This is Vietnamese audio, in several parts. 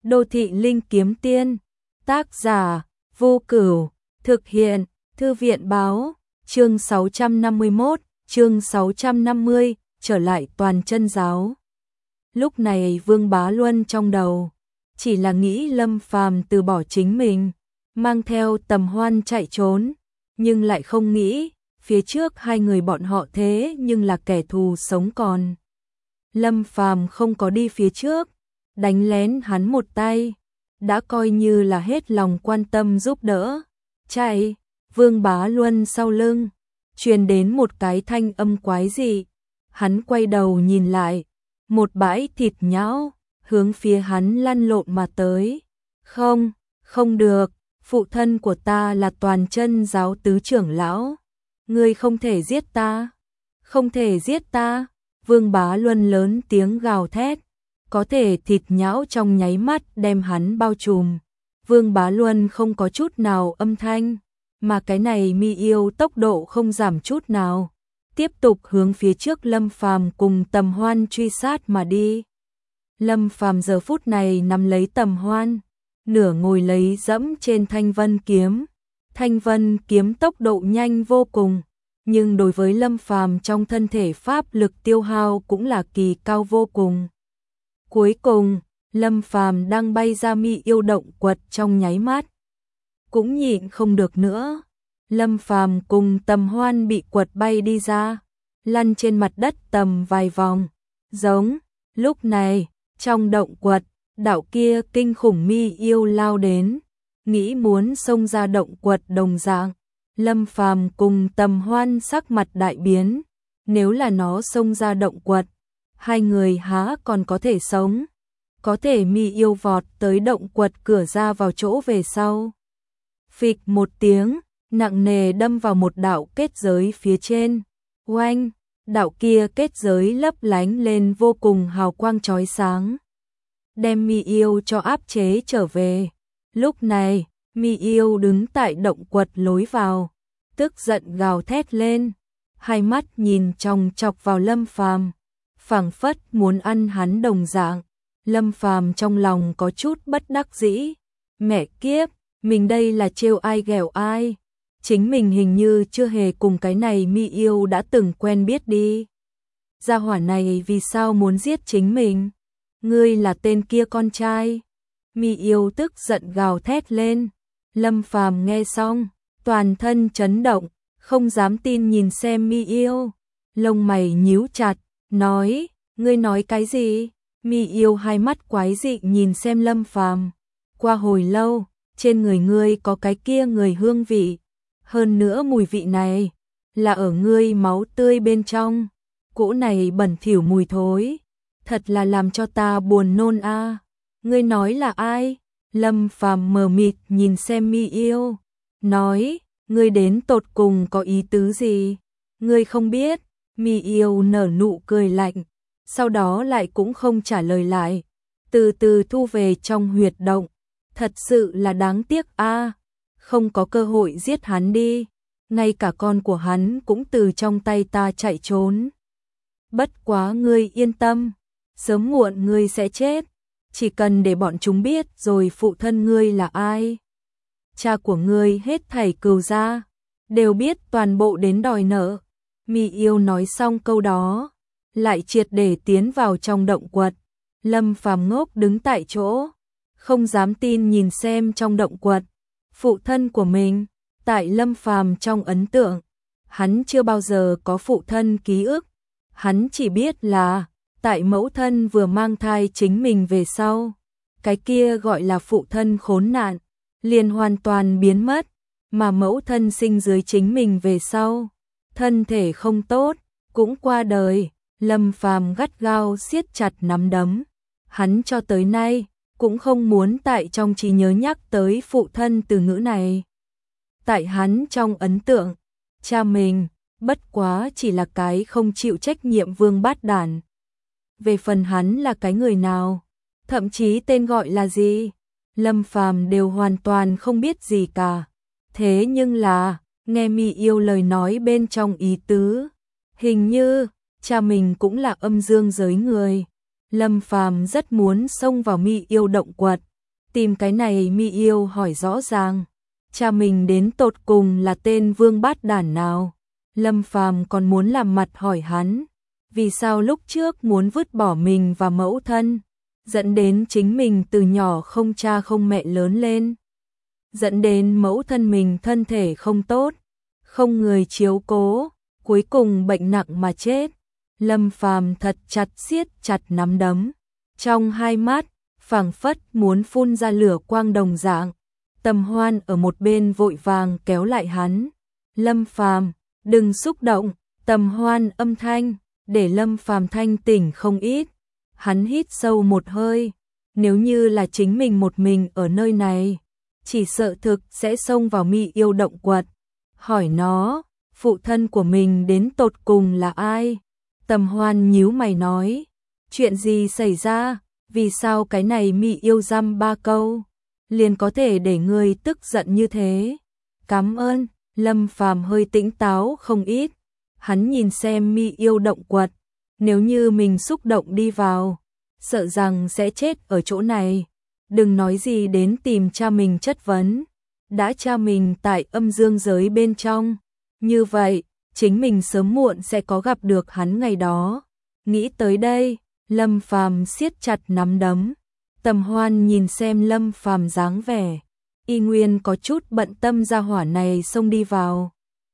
Đô thị linh kiếm tiên, tác giả Vô Cửu, thực hiện Thư viện báo, chương 651, chương 650, trở lại toàn chân giáo. Lúc này Vương Bá Luân trong đầu chỉ là nghĩ Lâm Phàm từ bỏ chính mình, mang theo Tầm Hoan chạy trốn, nhưng lại không nghĩ phía trước hai người bọn họ thế nhưng là kẻ thù sống còn. Lâm Phàm không có đi phía trước, đánh lén hắn một tay, đã coi như là hết lòng quan tâm giúp đỡ. Chạy, Vương Bá Luân sau lưng truyền đến một cái thanh âm quái dị. Hắn quay đầu nhìn lại, một bãi thịt nhão hướng phía hắn lăn lộn mà tới. Không, không được, phụ thân của ta là toàn chân giáo tứ trưởng lão, ngươi không thể giết ta, không thể giết ta. Vương Bá Luân lớn tiếng gào thét, có thể thịt nhão trong nháy mắt đem hắn bao trùm. Vương Bá Luân không có chút nào âm thanh, mà cái này mi yêu tốc độ không giảm chút nào, tiếp tục hướng phía trước Lâm Phàm cùng Tầm Hoan truy sát mà đi. Lâm Phàm giờ phút này nắm lấy Tầm Hoan, nửa ngồi lấy dẫm trên Thanh Vân kiếm. Thanh Vân kiếm tốc độ nhanh vô cùng, nhưng đối với Lâm Phàm trong thân thể pháp lực tiêu hao cũng là kỳ cao vô cùng. Cuối cùng, Lâm Phàm đang bay ra mi yêu động quật trong nháy mắt, cũng nhịn không được nữa. Lâm Phàm cùng Tầm Hoan bị quật bay đi ra, lăn trên mặt đất tầm vài vòng. Giống, lúc này, trong động quật, đạo kia kinh khủng mi yêu lao đến, nghĩ muốn xông ra động quật đồng dạng. Lâm Phàm cùng Tầm Hoan sắc mặt đại biến, nếu là nó xông ra động quật, hai người há còn có thể sống. Có thể mi yêu vọt tới động quật cửa ra vào chỗ về sau. Phịch một tiếng, nặng nề đâm vào một đạo kết giới phía trên. Oanh, đạo kia kết giới lấp lánh lên vô cùng hào quang chói sáng, đem mi yêu cho áp chế trở về. Lúc này, mi yêu đứng tại động quật lối vào, tức giận gào thét lên, hai mắt nhìn chòng chọc vào Lâm Phàm, phảng phất muốn ăn hắn đồng dạng. Lâm Phàm trong lòng có chút bất đắc dĩ, mẹ kiếp, mình đây là trêu ai ghẹo ai, chính mình hình như chưa hề cùng cái này mi yêu đã từng quen biết đi. Gia hỏa này vì sao muốn giết chính mình? Ngươi là tên kia con trai. Mi yêu tức giận gào thét lên. Lâm Phàm nghe xong, toàn thân chấn động, không dám tin nhìn xem mi yêu, lông mày nhíu chặt, nói, ngươi nói cái gì? Mi yêu hai mắt quái dị nhìn xem Lâm Phàm. Qua hồi lâu, trên người ngươi có cái kia người hương vị, hơn nữa mùi vị này là ở ngươi máu tươi bên trong, cỗ này bẩn thỉu mùi thối, thật là làm cho ta buồn nôn a. Ngươi nói là ai? Lâm Phàm mờ mịt nhìn xem mi yêu, nói, ngươi đến tột cùng có ý tứ gì? Ngươi không biết. Mi yêu nở nụ cười lạnh, sau đó lại cũng không trả lời lại, từ từ thu về trong huyệt động. Thật sự là đáng tiếc a, không có cơ hội giết hắn đi, ngay cả con của hắn cũng từ trong tay ta chạy trốn. Bất quá ngươi yên tâm, sớm muộn ngươi sẽ chết, chỉ cần để bọn chúng biết rồi phụ thân ngươi là ai. Cha của ngươi hết thảy cừu gia đều biết toàn bộ đến đòi nợ. Mi yêu nói xong câu đó, lại triệt để tiến vào trong động quật. Lâm Phàm ngốc đứng tại chỗ, không dám tin nhìn xem trong động quật. Phụ thân của mình, tại Lâm Phàm trong ấn tượng, hắn chưa bao giờ có phụ thân ký ức. Hắn chỉ biết là, tại mẫu thân vừa mang thai chính mình về sau, cái kia gọi là phụ thân khốn nạn, liền hoàn toàn biến mất, mà mẫu thân sinh dưới chính mình về sau, thân thể không tốt, cũng qua đời. Lâm Phàm gắt gao siết chặt nắm đấm, hắn cho tới nay cũng không muốn tại trong trí nhớ nhắc tới phụ thân từ ngữ này. Tại hắn trong ấn tượng, cha mình bất quá chỉ là cái không chịu trách nhiệm vương bát đản. Về phần hắn là cái người nào, thậm chí tên gọi là gì, Lâm Phàm đều hoàn toàn không biết gì cả. Thế nhưng là, nghe mi yêu lời nói bên trong ý tứ, hình như cha mình cũng là âm dương giới người. Lâm Phàm rất muốn xông vào mi yêu động quật, tìm cái này Mi Yêu hỏi rõ ràng, cha mình đến tột cùng là tên vương bát đản nào? Lâm Phàm còn muốn làm mặt hỏi hắn, vì sao lúc trước muốn vứt bỏ mình và mẫu thân, dẫn đến chính mình từ nhỏ không cha không mẹ lớn lên, dẫn đến mẫu thân mình thân thể không tốt, không người chiếu cố, cuối cùng bệnh nặng mà chết. Lâm Phàm thật chặt siết chặt nắm đấm, trong hai mắt phảng phất muốn phun ra lửa quang đồng dạng. Tầm Hoan ở một bên vội vàng kéo lại hắn. Lâm Phàm, đừng xúc động. Tầm Hoan âm thanh để Lâm Phàm thanh tỉnh không ít. Hắn hít sâu một hơi, nếu như là chính mình một mình ở nơi này, chỉ sợ thực sẽ xông vào Mi Yêu động quật, hỏi nó, phụ thân của mình đến tột cùng là ai? Tầm Hoan nhíu mày nói, chuyện gì xảy ra, vì sao cái này Mi Yêu dăm ba câu, liền có thể để ngươi tức giận như thế? Cảm ơn. Lâm Phàm hơi tỉnh táo không ít, hắn nhìn xem Mi Yêu động quật, nếu như mình xúc động đi vào, sợ rằng sẽ chết ở chỗ này, đừng nói gì đến tìm cha mình chất vấn, đã cha mình tại âm dương giới bên trong, như vậy, chính mình sớm muộn sẽ có gặp được hắn ngày đó. Nghĩ tới đây, Lâm Phàm siết chặt nắm đấm. Tầm Hoan nhìn xem Lâm Phàm dáng vẻ, y nguyên có chút bận tâm gia hỏa này xông đi vào.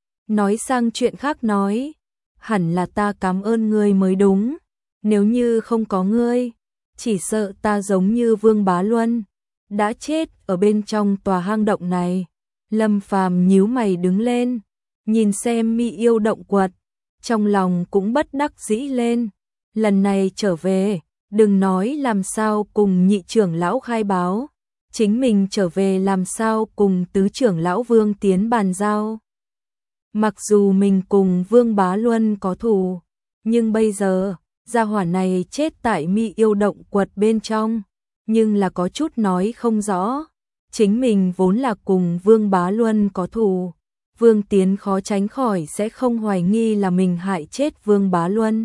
Nói sang chuyện khác nói, hẳn là ta cảm ơn ngươi mới đúng, nếu như không có ngươi, chỉ sợ ta giống như Vương Bá Luân, đã chết ở bên trong tòa hang động này. Lâm Phàm nhíu mày đứng lên, nhìn xem Mi Yêu động quật, trong lòng cũng bất đắc dĩ lên. Lần này trở về, đừng nói làm sao cùng nhị trưởng lão khai báo, chính mình trở về làm sao cùng tứ trưởng lão Vương Tiến bàn giao. Mặc dù mình cùng Vương Bá Luân có thù, nhưng bây giờ, gia hỏa này chết tại Mi Yêu động quật bên trong, nhưng là có chút nói không rõ. Chính mình vốn là cùng Vương Bá Luân có thù, Vương Tiến khó tránh khỏi sẽ không hoài nghi là mình hại chết Vương Bá Luân.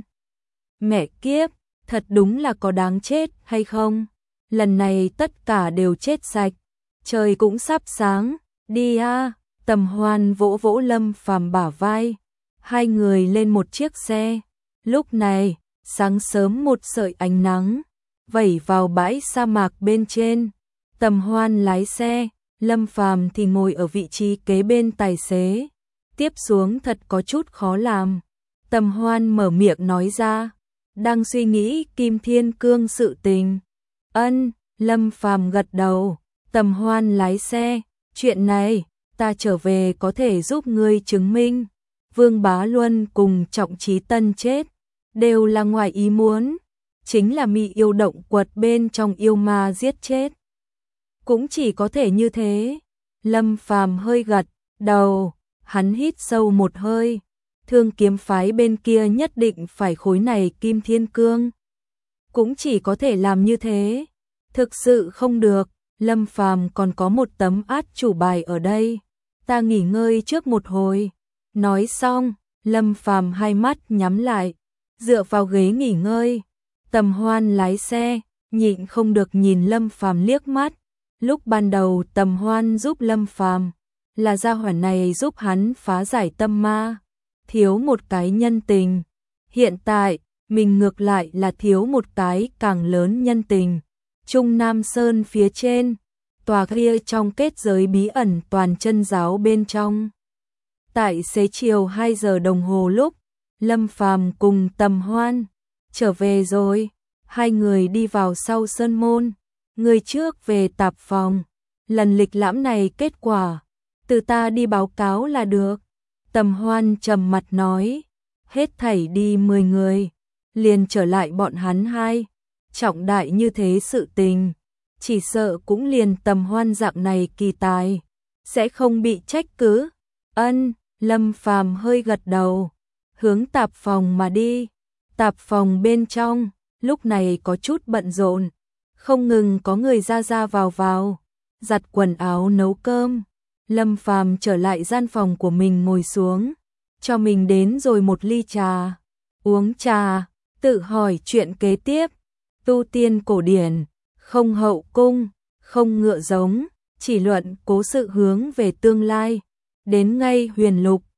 Mẹ kiếp, thật đúng là có đáng chết hay không? Lần này tất cả đều chết sạch, trời cũng sắp sáng, đi a. Tầm Hoan vỗ vỗ Lâm Phàm bả vai, hai người lên một chiếc xe. Lúc này, sáng sớm một sợi ánh nắng vẩy vào bãi sa mạc bên trên. Tầm Hoan lái xe, Lâm Phàm thì ngồi ở vị trí kế bên tài xế. Tiếp xuống thật có chút khó làm. Tầm Hoan mở miệng nói ra, đang suy nghĩ Kim Thiên Cương sự tình. Ân. Lâm Phàm gật đầu. Tầm Hoan lái xe, chuyện này ta trở về có thể giúp ngươi chứng minh, Vương Bá Luân cùng Trọng Chí Tân chết đều là ngoài ý muốn, chính là Mi Yêu động quật bên trong yêu ma giết chết. Cũng chỉ có thể như thế. Lâm Phàm hơi gật đầu, hắn hít sâu một hơi, Thương Kiếm phái bên kia nhất định phải khối này Kim Thiên Cương, cũng chỉ có thể làm như thế. Thực sự không được, Lâm Phàm còn có một tấm át chủ bài ở đây, ta nghỉ ngơi trước một hồi. Nói xong, Lâm Phàm hai mắt nhắm lại, dựa vào ghế nghỉ ngơi. Tầm Hoan lái xe, nhịn không được nhìn Lâm Phàm liếc mắt. Lúc ban đầu Tầm Hoan giúp Lâm Phàm, là gia hỏa này giúp hắn phá giải tâm ma, thiếu một cái nhân tình. Hiện tại, mình ngược lại là thiếu một cái càng lớn nhân tình. Trung Nam Sơn phía trên, tòa kia trong kết giới bí ẩn toàn chân giáo bên trong. Tại xế chiều 2 giờ đồng hồ lúc, Lâm Phàm cùng Tầm Hoan trở về rồi, hai người đi vào sau sơn môn, người trước về tạp phòng. Lần lịch lãm này kết quả, từ ta đi báo cáo là được. Tầm Hoan trầm mặt nói, hết thảy đi 10 người, liền trở lại bọn hắn hai. Trọng đại như thế sự tình, chỉ sợ cũng liền Tầm Hoan dạng này kỳ tài, sẽ không bị trách cứ. Ân. Lâm Phàm hơi gật đầu, hướng tạp phòng mà đi. Tạp phòng bên trong, lúc này có chút bận rộn, không ngừng có người ra ra vào, giặt quần áo nấu cơm. Lâm Phàm trở lại gian phòng của mình ngồi xuống, cho mình đến rồi một ly trà. Uống trà, tự hỏi chuyện kế tiếp. Tu tiên cổ điển, không hậu cung, không ngựa giống, chỉ luận cố sự hướng về tương lai. Đến ngay huyền lục,